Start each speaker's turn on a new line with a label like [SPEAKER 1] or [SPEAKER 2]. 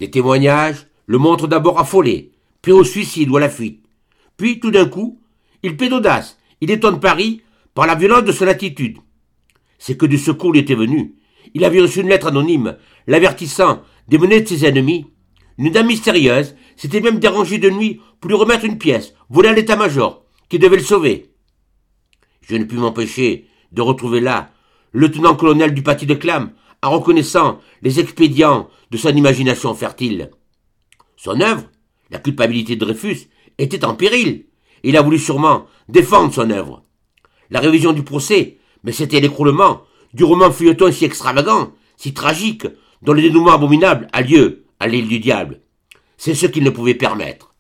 [SPEAKER 1] Les témoignages le montrent d'abord affolé, puis au suicide ou à la fuite. Puis, tout d'un coup, il plaide d'audace, il étonne Paris par la violence de son attitude. C'est que du secours lui était venu. Il avait reçu une lettre anonyme, l'avertissant des menées de ses ennemis. Une dame mystérieuse s'était même dérangée de nuit pour lui remettre une pièce, volée à l'état-major, qui devait le sauver. Je ne pus m'empêcher de retrouver là le lieutenant-colonel du Paty de Clam, en reconnaissant les expédients de son imagination fertile. Son œuvre, la culpabilité de Dreyfus, était en péril. Il a voulu sûrement défendre son œuvre. La révision du procès, mais c'était l'écroulement du roman feuilleton si extravagant, si tragique, dont le dénouement abominable a lieu à l'île du diable. C'est ce qu'il ne pouvait permettre.